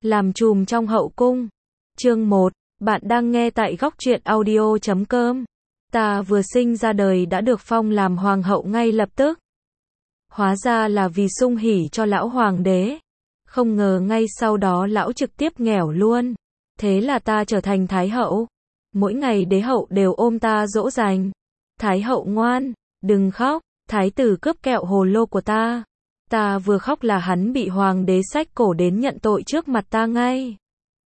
Làm trùm trong hậu cung. Chương 1. Bạn đang nghe tại góc truyện audio.com. Ta vừa sinh ra đời đã được phong làm hoàng hậu ngay lập tức. Hóa ra là vì sung hỉ cho lão hoàng đế. Không ngờ ngay sau đó lão trực tiếp nghèo luôn. Thế là ta trở thành thái hậu. Mỗi ngày đế hậu đều ôm ta dỗ dành. Thái hậu ngoan, đừng khóc, thái tử cướp kẹo hồ lô của ta. Ta vừa khóc là hắn bị hoàng đế xách cổ đến nhận tội trước mặt ta ngay.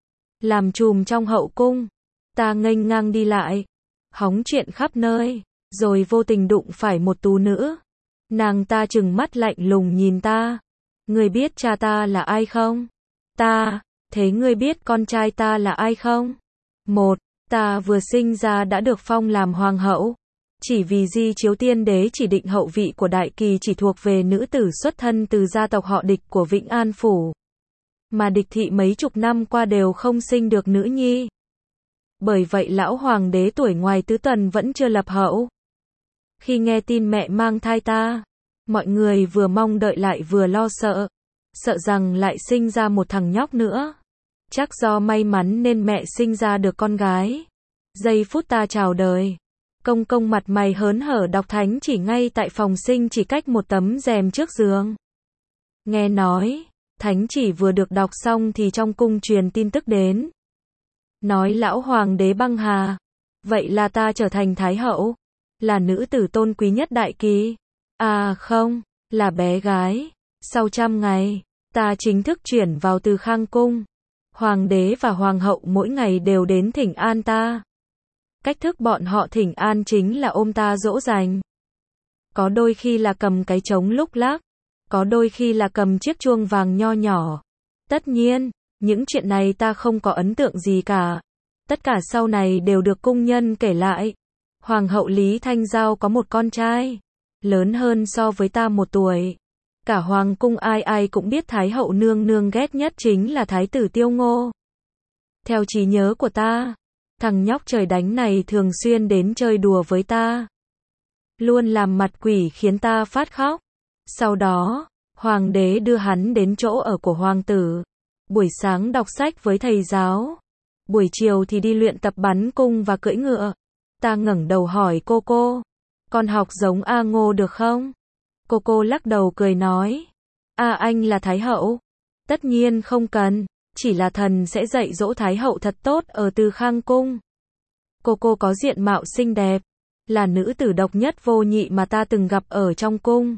Làm trùm trong hậu cung, ta nghênh ngang đi lại, hóng chuyện khắp nơi, rồi vô tình đụng phải một tú nữ. Nàng ta trừng mắt lạnh lùng nhìn ta. Ngươi biết cha ta là ai không? Ta, thế ngươi biết con trai ta là ai không? Một, ta vừa sinh ra đã được phong làm hoàng hậu. Chỉ vì Di Chiếu Tiên Đế chỉ định hậu vị của Đại Kỳ chỉ thuộc về nữ tử xuất thân từ gia tộc họ Địch của Vĩnh An Phủ. Mà Địch thị mấy chục năm qua đều không sinh được nữ nhi. Bởi vậy lão hoàng đế tuổi ngoài tứ tuần vẫn chưa lập hậu. Khi nghe tin mẹ mang thai ta, mọi người vừa mong đợi lại vừa lo sợ. Sợ rằng lại sinh ra một thằng nhóc nữa. Chắc do may mắn nên mẹ sinh ra được con gái. Giây phút ta chào đời, công công mặt mày hớn hở đọc thánh chỉ ngay tại phòng sinh chỉ cách một tấm rèm trước giường. Nghe nói, thánh chỉ vừa được đọc xong thì trong cung truyền tin tức đến. Nói lão hoàng đế băng hà. Vậy là ta trở thành thái hậu. Là nữ tử tôn quý nhất Đại Kỳ. À không, là bé gái. Sau 100 ngày, ta chính thức chuyển vào Từ Khang cung. Hoàng đế và hoàng hậu mỗi ngày đều đến thỉnh an ta. Cách thức bọn họ thỉnh an chính là ôm ta dỗ dành. Có đôi khi là cầm cái trống lúc lắc, có đôi khi là cầm chiếc chuông vàng nho nhỏ. Tất nhiên, những chuyện này ta không có ấn tượng gì cả. Tất cả sau này đều được cung nhân kể lại. Hoàng hậu Lý Thanh Giao có một con trai, lớn hơn so với ta 1 tuổi. Cả hoàng cung ai ai cũng biết thái hậu nương nương ghét nhất chính là thái tử Tiêu Ngô. Theo trí nhớ của ta, thằng nhóc trời đánh này thường xuyên đến chơi đùa với ta. Luôn làm mặt quỷ khiến ta phát khóc. Sau đó, hoàng đế đưa hắn đến chỗ ở của hoàng tử. Buổi sáng đọc sách với thầy giáo. Buổi chiều thì đi luyện tập bắn cung và cưỡi ngựa. Ta ngẩng đầu hỏi cô, con học giống A Ngô được không? Cô lắc đầu cười nói, anh là thái hậu. Tất nhiên không cần, chỉ là thần sẽ dạy dỗ thái hậu thật tốt ở Từ Khang cung. Cô có diện mạo xinh đẹp, là nữ tử độc nhất vô nhị mà ta từng gặp ở trong cung.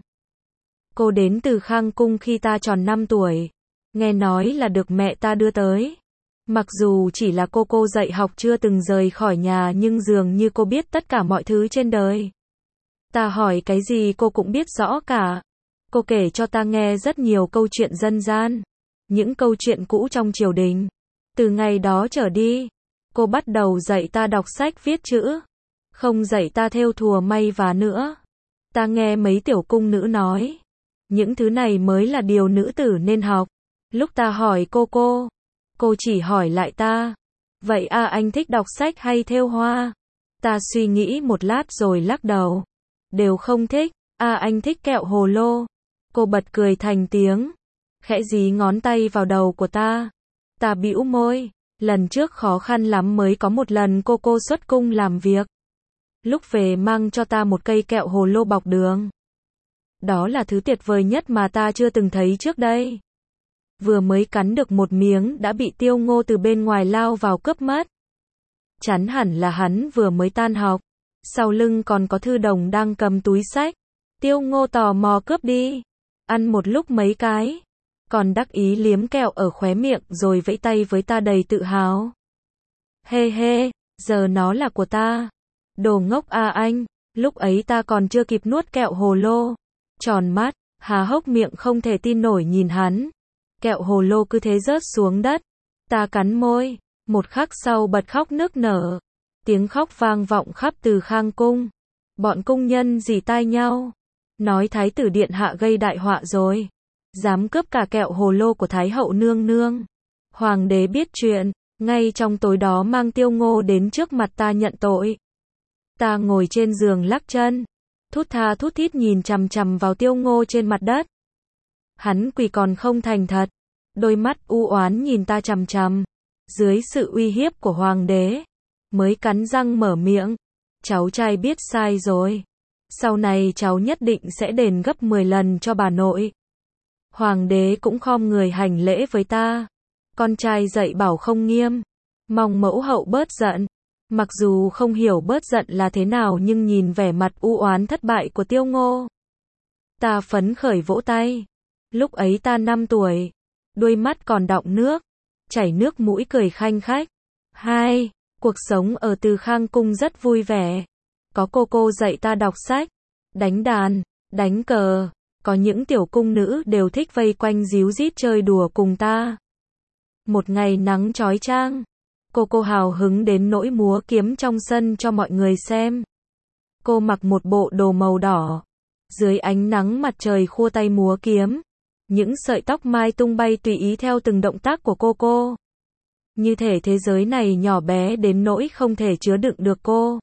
Cô đến Từ Khang cung khi ta tròn 5 tuổi, nghe nói là được mẹ ta đưa tới. Mặc dù chỉ là cô dạy học chưa từng rời khỏi nhà nhưng dường như cô biết tất cả mọi thứ trên đời. Ta hỏi cái gì cô cũng biết rõ cả. Cô kể cho ta nghe rất nhiều câu chuyện dân gian, những câu chuyện cũ trong triều đình. Từ ngày đó trở đi, cô bắt đầu dạy ta đọc sách viết chữ, không dạy ta thêu thùa may vá nữa. Ta nghe mấy tiểu cung nữ nói, những thứ này mới là điều nữ tử nên học. Lúc ta hỏi cô chỉ hỏi lại ta, vậy anh thích đọc sách hay thêu hoa? Ta suy nghĩ một lát rồi lắc đầu, đều không thích. Anh thích kẹo hồ lô. Cô bật cười thành tiếng, khẽ dí ngón tay vào đầu của ta. Ta bĩu môi, lần trước khó khăn lắm mới có một lần cô xuất cung làm việc. Lúc về mang cho ta một cây kẹo hồ lô bọc đường. Đó là thứ tuyệt vời nhất mà ta chưa từng thấy trước đây. Vừa mới cắn được một miếng đã bị Tiêu Ngô từ bên ngoài lao vào cướp mất. Chắn hẳn là hắn vừa mới tan học. Sau lưng còn có Thư Đồng đang cầm túi sách. Tiêu Ngô tò mò cướp đi. Ăn một lúc mấy cái. Còn đắc ý liếm kẹo ở khóe miệng rồi vẫy tay với ta đầy tự hào. Hê, giờ nó là của ta. Đồ ngốc anh. Lúc ấy ta còn chưa kịp nuốt kẹo hồ lô. Tròn mắt, há hốc miệng không thể tin nổi nhìn hắn. Kẹo hồ lô cứ thế rớt xuống đất. Ta cắn môi. Một khắc sau bật khóc nức nở. Tiếng khóc vang vọng khắp Từ Khang cung. Bọn cung nhân rỉ tai nhau. Nói thái tử điện hạ gây đại họa rồi. Dám cướp cả kẹo hồ lô của thái hậu nương nương. Hoàng đế biết chuyện. Ngay trong tối đó mang Tiêu Ngô đến trước mặt ta nhận tội. Ta ngồi trên giường lắc chân. Thút tha thút thít nhìn chằm chằm vào Tiêu Ngô trên mặt đất. Hắn quỳ còn không thành thật. đôi mắt u oán nhìn ta chằm chằm. Dưới sự uy hiếp của hoàng đế, mới cắn răng mở miệng. Cháu trai biết sai rồi. Sau này cháu nhất định sẽ đền gấp 10 lần cho bà nội. Hoàng đế cũng khom người hành lễ với ta. Con trai dạy bảo không nghiêm. Mong mẫu hậu bớt giận. Mặc dù không hiểu bớt giận là thế nào nhưng nhìn vẻ mặt u oán thất bại của Tiêu Ngô, ta phấn khởi vỗ tay. Lúc ấy ta 5 tuổi. Đuôi mắt còn đọng nước. Chảy nước mũi cười khanh khách. Cuộc sống ở Từ Khang Cung rất vui vẻ. Có cô dạy ta đọc sách, đánh đàn, đánh cờ. Có những tiểu cung nữ đều thích vây quanh díu dít chơi đùa cùng ta. Một ngày nắng chói chang, cô hào hứng đến nỗi múa kiếm trong sân cho mọi người xem. Cô mặc một bộ đồ màu đỏ. Dưới ánh nắng mặt trời khua tay múa kiếm. Những sợi tóc mai tung bay tùy ý theo từng động tác của cô. Như thể thế giới này nhỏ bé đến nỗi không thể chứa đựng được cô.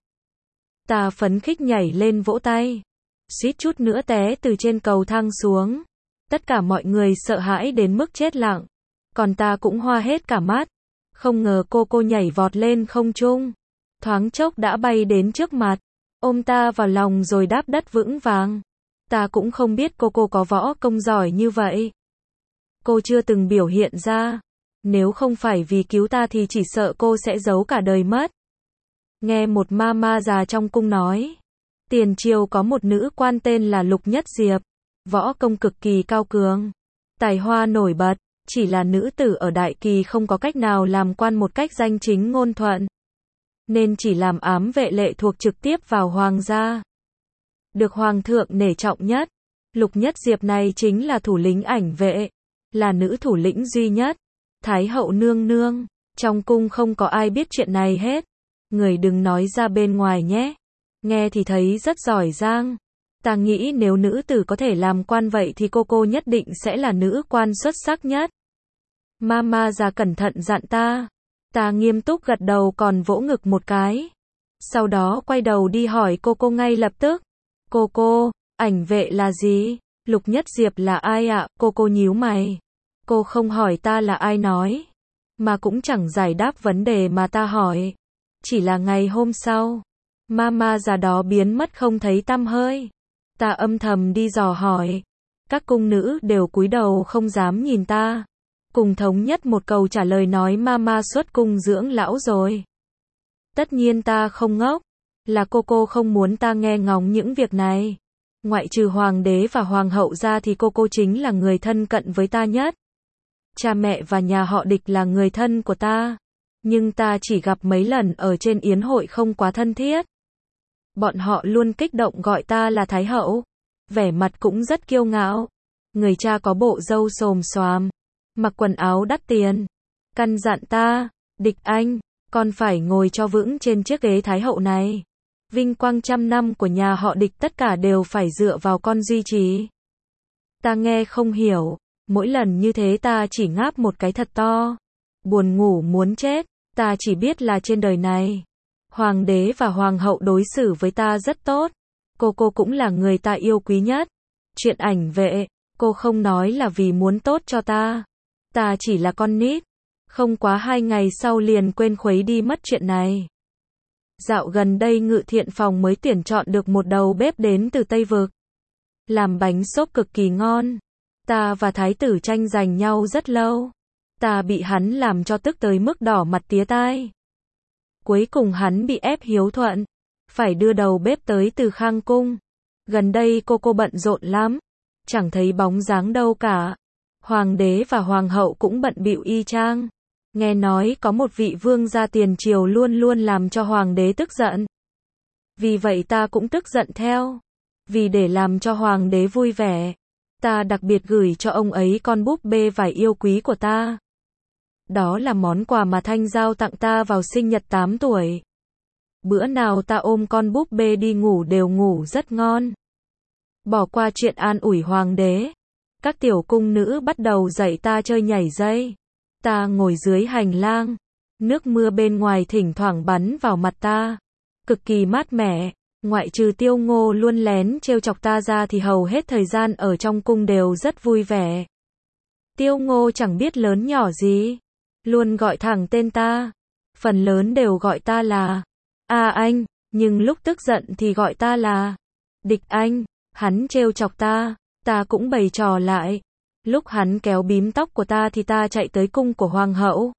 Ta phấn khích nhảy lên vỗ tay. Suýt chút nữa té từ trên cầu thang xuống. Tất cả mọi người sợ hãi đến mức chết lặng. Còn ta cũng hoa hết cả mắt. Không ngờ cô nhảy vọt lên không trung. Thoáng chốc đã bay đến trước mặt. Ôm ta vào lòng rồi đáp đất vững vàng. Ta cũng không biết cô có võ công giỏi như vậy. Cô chưa từng biểu hiện ra. Nếu không phải vì cứu ta thì chỉ sợ cô sẽ giấu cả đời mất. Nghe một ma già trong cung nói. Tiền triều có một nữ quan tên là Lục Nhất Diệp. Võ công cực kỳ cao cường. Tài hoa nổi bật. Chỉ là nữ tử ở Đại Kỳ không có cách nào làm quan một cách danh chính ngôn thuận. Nên chỉ làm ám vệ lệ thuộc trực tiếp vào hoàng gia. Được hoàng thượng nể trọng nhất. Lục Nhất Diệp này chính là thủ lĩnh ảnh vệ. Là nữ thủ lĩnh duy nhất. Thái hậu nương nương. Trong cung không có ai biết chuyện này hết. Người đừng nói ra bên ngoài nhé. Nghe thì thấy rất giỏi giang. Ta nghĩ nếu nữ tử có thể làm quan vậy thì cô nhất định sẽ là nữ quan xuất sắc nhất. Ma già cẩn thận dặn ta. Ta nghiêm túc gật đầu còn vỗ ngực một cái. Sau đó quay đầu đi hỏi cô ngay lập tức. Cô, ảnh vệ là gì? Lục Nhất Diệp là ai ạ? Cô nhíu mày. Cô không hỏi ta là ai nói. Mà cũng chẳng giải đáp vấn đề mà ta hỏi. Chỉ là ngày hôm sau. Ma già đó biến mất không thấy tăm hơi. Ta âm thầm đi dò hỏi. Các cung nữ đều cúi đầu không dám nhìn ta. Cùng thống nhất một câu trả lời nói ma xuất cung dưỡng lão rồi. Tất nhiên ta không ngốc. Là cô không muốn ta nghe ngóng những việc này. Ngoại trừ hoàng đế và hoàng hậu ra thì cô chính là người thân cận với ta nhất. Cha mẹ và nhà họ Địch là người thân của ta. Nhưng ta chỉ gặp mấy lần ở trên yến hội không quá thân thiết. Bọn họ luôn kích động gọi ta là Thái hậu. Vẻ mặt cũng rất kiêu ngạo. Người cha có bộ râu xồm xoàm. Mặc quần áo đắt tiền. Căn dặn ta, Địch anh, con phải ngồi cho vững trên chiếc ghế Thái hậu này. Vinh quang 100 năm của nhà họ Địch tất cả đều phải dựa vào con duy trì. Ta nghe không hiểu. Mỗi lần như thế ta chỉ ngáp một cái thật to. Buồn ngủ muốn chết. Ta chỉ biết là trên đời này. Hoàng đế và hoàng hậu đối xử với ta rất tốt. Cô cũng là người ta yêu quý nhất. Chuyện ảnh vệ, cô không nói là vì muốn tốt cho ta. Ta chỉ là con nít. Không quá 2 ngày sau liền quên khuấy đi mất chuyện này. Dạo gần đây Ngự Thiện Phòng mới tuyển chọn được một đầu bếp đến từ Tây Vực. Làm bánh xốp cực kỳ ngon. Ta và thái tử tranh giành nhau rất lâu. Ta bị hắn làm cho tức tới mức đỏ mặt tía tai. Cuối cùng hắn bị ép hiếu thuận. Phải đưa đầu bếp tới Từ Khang Cung. Gần đây cô bận rộn lắm. Chẳng thấy bóng dáng đâu cả. Hoàng đế và hoàng hậu cũng bận bịu y chang. Nghe nói có một vị vương gia tiền triều luôn luôn làm cho hoàng đế tức giận. Vì vậy ta cũng tức giận theo. Vì để làm cho hoàng đế vui vẻ, ta đặc biệt gửi cho ông ấy con búp bê vải yêu quý của ta. Đó là món quà mà Thanh Giao tặng ta vào sinh nhật 8 tuổi. Bữa nào ta ôm con búp bê đi ngủ đều ngủ rất ngon. Bỏ qua chuyện an ủi hoàng đế. Các tiểu cung nữ bắt đầu dạy ta chơi nhảy dây. Ta ngồi dưới hành lang. Nước mưa bên ngoài thỉnh thoảng bắn vào mặt ta. Cực kỳ mát mẻ. Ngoại trừ Tiêu Ngô luôn lén trêu chọc ta ra thì hầu hết thời gian ở trong cung đều rất vui vẻ. Tiêu Ngô chẳng biết lớn nhỏ gì, luôn gọi thẳng tên ta. Phần lớn đều gọi ta là anh, nhưng lúc tức giận thì gọi ta là Địch Anh. Hắn trêu chọc ta cũng bày trò lại. Lúc hắn kéo bím tóc của ta thì ta chạy tới cung của hoàng hậu,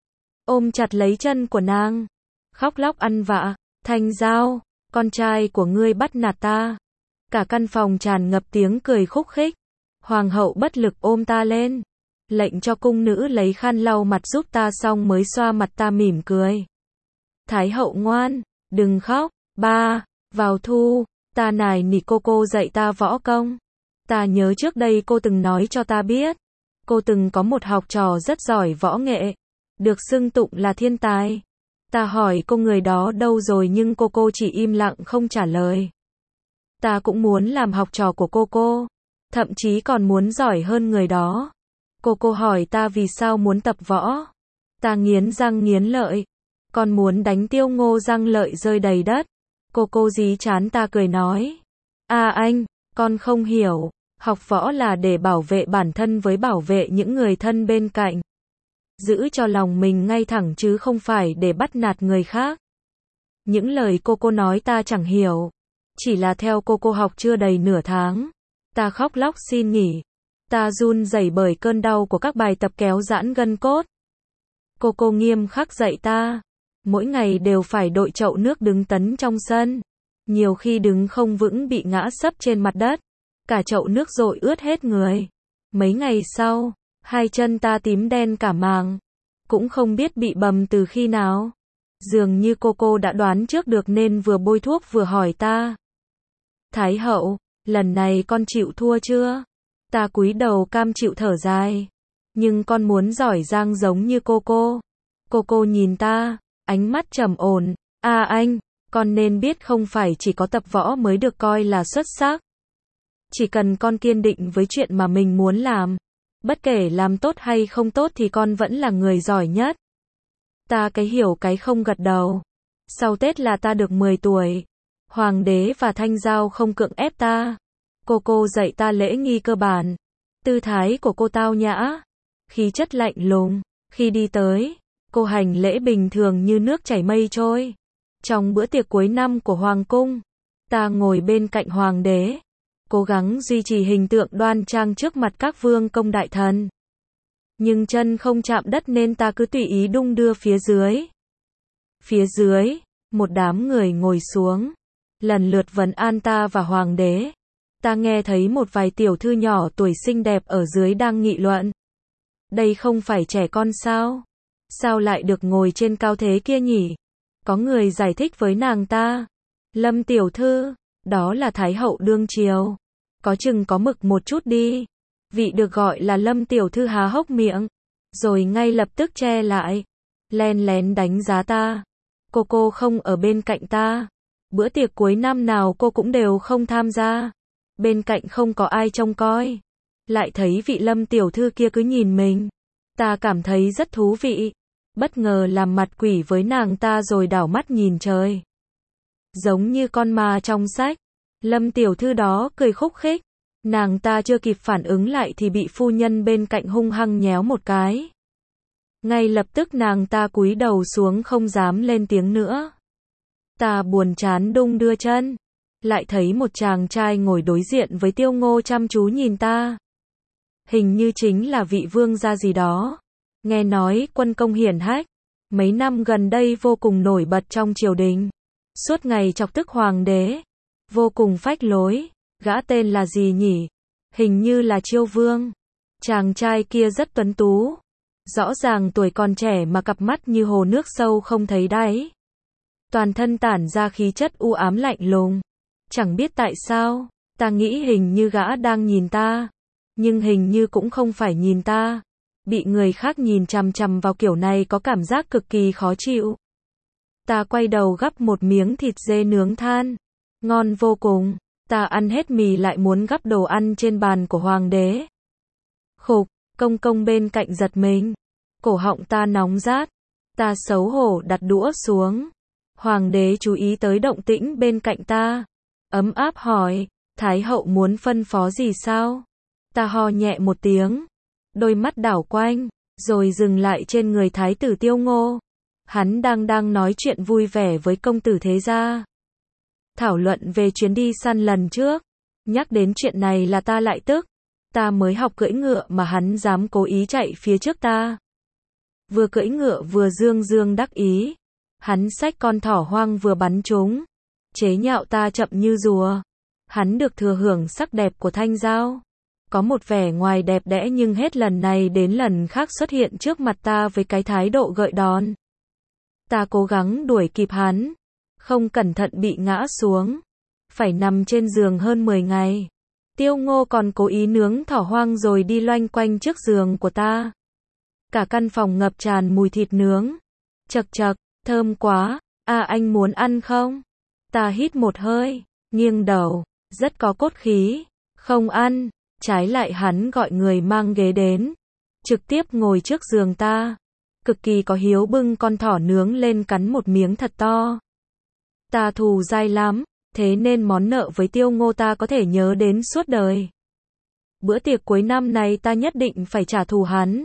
ôm chặt lấy chân của nàng, khóc lóc ăn vạ. Thanh Giao, con trai của ngươi bắt nạt ta. Cả căn phòng tràn ngập tiếng cười khúc khích. Hoàng hậu bất lực ôm ta lên, lệnh cho cung nữ lấy khăn lau mặt giúp ta, xong mới xoa mặt ta mỉm cười. Thái hậu ngoan, đừng khóc. Ba, vào thu, ta nài nỉ cô dạy ta võ công. Ta nhớ trước đây cô từng nói cho ta biết, cô từng có một học trò rất giỏi võ nghệ, được xưng tụng là thiên tài. Ta hỏi cô người đó đâu rồi, nhưng cô chỉ im lặng không trả lời. Ta cũng muốn làm học trò của cô, thậm chí còn muốn giỏi hơn người đó. Cô hỏi ta vì sao muốn tập võ. Ta nghiến răng nghiến lợi, con muốn đánh Tiêu Ngô răng lợi rơi đầy đất. Cô dí chán ta cười nói, anh, con không hiểu, học võ là để bảo vệ bản thân với bảo vệ những người thân bên cạnh. Giữ cho lòng mình ngay thẳng chứ không phải để bắt nạt người khác. Những lời cô nói ta chẳng hiểu. Chỉ là theo cô học chưa đầy nửa tháng, ta khóc lóc xin nghỉ. Ta run rẩy bởi cơn đau của các bài tập kéo giãn gân cốt. Cô nghiêm khắc dạy ta, mỗi ngày đều phải đội chậu nước đứng tấn trong sân. Nhiều khi đứng không vững bị ngã sấp trên mặt đất, cả chậu nước dội ướt hết người. Mấy ngày sau, hai chân ta tím đen cả màng, cũng không biết bị bầm từ khi nào. Dường như cô đã đoán trước được nên vừa bôi thuốc vừa hỏi ta, Thái hậu, lần này con chịu thua chưa? Ta cúi đầu cam chịu thở dài, nhưng con muốn giỏi giang giống như cô. Cô nhìn ta, ánh mắt trầm ổn, anh, con nên biết không phải chỉ có tập võ mới được coi là xuất sắc. Chỉ cần con kiên định với chuyện mà mình muốn làm, bất kể làm tốt hay không tốt thì con vẫn là người giỏi nhất. Ta cái hiểu cái không gật đầu. Sau Tết là ta được 10 tuổi. Hoàng đế và Thanh Giao không cưỡng ép ta. Cô dạy ta lễ nghi cơ bản. Tư thái của cô tao nhã, khí chất lạnh lùng. Khi đi tới, cô hành lễ bình thường như nước chảy mây trôi. Trong bữa tiệc cuối năm của hoàng cung, ta ngồi bên cạnh hoàng đế, cố gắng duy trì hình tượng đoan trang trước mặt các vương công đại thần. Nhưng chân không chạm đất nên ta cứ tùy ý đung đưa phía dưới. Phía dưới, một đám người ngồi xuống, lần lượt vấn an ta và hoàng đế. Ta nghe thấy một vài tiểu thư nhỏ tuổi xinh đẹp ở dưới đang nghị luận. Đây không phải trẻ con sao? Sao lại được ngồi trên cao thế kia nhỉ? Có người giải thích với nàng ta, Lâm tiểu thư, đó là Thái hậu đương triều. Có chừng có mực một chút đi. Vị được gọi là Lâm tiểu thư há hốc miệng, rồi ngay lập tức che lại, len lén đánh giá ta. Cô không ở bên cạnh ta. Bữa tiệc cuối năm nào cô cũng đều không tham gia. Bên cạnh không có ai trông coi. Lại thấy vị Lâm tiểu thư kia cứ nhìn mình. Ta cảm thấy rất thú vị. Bất ngờ làm mặt quỷ với nàng ta rồi đảo mắt nhìn trời. Giống như con ma trong sách. Lâm tiểu thư đó cười khúc khích. Nàng ta chưa kịp phản ứng lại thì bị phu nhân bên cạnh hung hăng nhéo một cái. Ngay lập tức nàng ta cúi đầu xuống không dám lên tiếng nữa. Ta buồn chán đung đưa chân. Lại thấy một chàng trai ngồi đối diện với Tiêu Ngô chăm chú nhìn ta. Hình như chính là vị vương gia gì đó. Nghe nói quân công hiển hách, mấy năm gần đây vô cùng nổi bật trong triều đình. Suốt ngày chọc tức hoàng đế, vô cùng phách lối. Gã tên là gì nhỉ? Hình như là Chiêu Vương. Chàng trai kia rất tuấn tú. Rõ ràng tuổi còn trẻ mà cặp mắt như hồ nước sâu không thấy đáy. Toàn thân tản ra khí chất u ám lạnh lùng. Chẳng biết tại sao, ta nghĩ hình như gã đang nhìn ta. Nhưng hình như cũng không phải nhìn ta. Bị người khác nhìn chằm chằm vào kiểu này có cảm giác cực kỳ khó chịu. Ta quay đầu gắp một miếng thịt dê nướng than. Ngon vô cùng. Ta ăn hết mì lại muốn gắp đồ ăn trên bàn của hoàng đế. Khục, công bên cạnh giật mình. Cổ họng ta nóng rát. Ta xấu hổ đặt đũa xuống. Hoàng đế chú ý tới động tĩnh bên cạnh ta. Ấm áp hỏi, Thái hậu muốn phân phó gì sao? Ta ho nhẹ một tiếng. đôi mắt đảo quanh, rồi dừng lại trên người thái tử Tiêu Ngô. Hắn đang nói chuyện vui vẻ với công tử thế gia. Thảo luận về chuyến đi săn lần trước. Nhắc đến chuyện này là ta lại tức. Ta mới học cưỡi ngựa mà hắn dám cố ý chạy phía trước ta. Vừa cưỡi ngựa vừa dương dương đắc ý. Hắn xách con thỏ hoang vừa bắn chúng. Chế nhạo ta chậm như rùa. Hắn được thừa hưởng sắc đẹp của thanh giao. Có một vẻ ngoài đẹp đẽ nhưng hết lần này đến lần khác xuất hiện trước mặt ta với cái thái độ gợi đòn. Ta cố gắng đuổi kịp hắn. Không cẩn thận bị ngã xuống. Phải nằm trên giường hơn 10 ngày. Tiêu Ngô còn cố ý nướng thỏ hoang rồi đi loanh quanh trước giường của ta. Cả căn phòng ngập tràn mùi thịt nướng. Chậc chậc, thơm quá. À anh muốn ăn không? Ta hít một hơi, nghiêng đầu, rất có cốt khí. Không ăn. Trái lại hắn gọi người mang ghế đến. Trực tiếp ngồi trước giường ta. Cực kỳ có hiếu bưng con thỏ nướng lên cắn một miếng thật to. Ta thù dai lắm. Thế nên món nợ với Tiêu Ngô ta có thể nhớ đến suốt đời. Bữa tiệc cuối năm này ta nhất định phải trả thù hắn.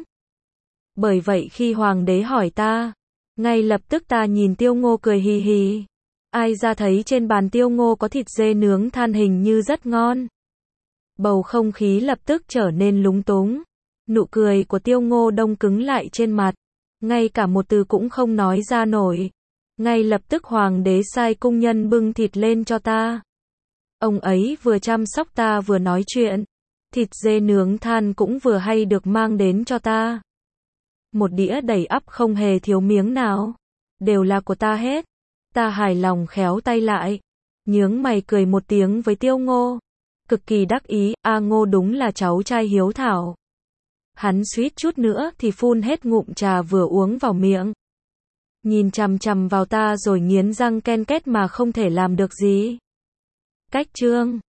Bởi vậy khi hoàng đế hỏi ta, ngay lập tức ta nhìn Tiêu Ngô cười hì hì. Ai ra thấy trên bàn Tiêu Ngô có thịt dê nướng than hình như rất ngon. Bầu không khí lập tức trở nên lúng túng. Nụ cười của Tiêu Ngô đông cứng lại trên mặt. Ngay cả một từ cũng không nói ra nổi. Ngay lập tức hoàng đế sai cung nhân bưng thịt lên cho ta. Ông ấy vừa chăm sóc ta vừa nói chuyện. Thịt dê nướng than cũng vừa hay được mang đến cho ta. Một đĩa đầy ắp không hề thiếu miếng nào. Đều là của ta hết. Ta hài lòng khéo tay lại. Nhướng mày cười một tiếng với Tiêu Ngô. Cực kỳ đắc ý, A Ngô đúng là cháu trai hiếu thảo. Hắn suýt chút nữa thì phun hết ngụm trà vừa uống vào miệng. Nhìn chằm chằm vào ta rồi nghiến răng ken két mà không thể làm được gì. Cách chương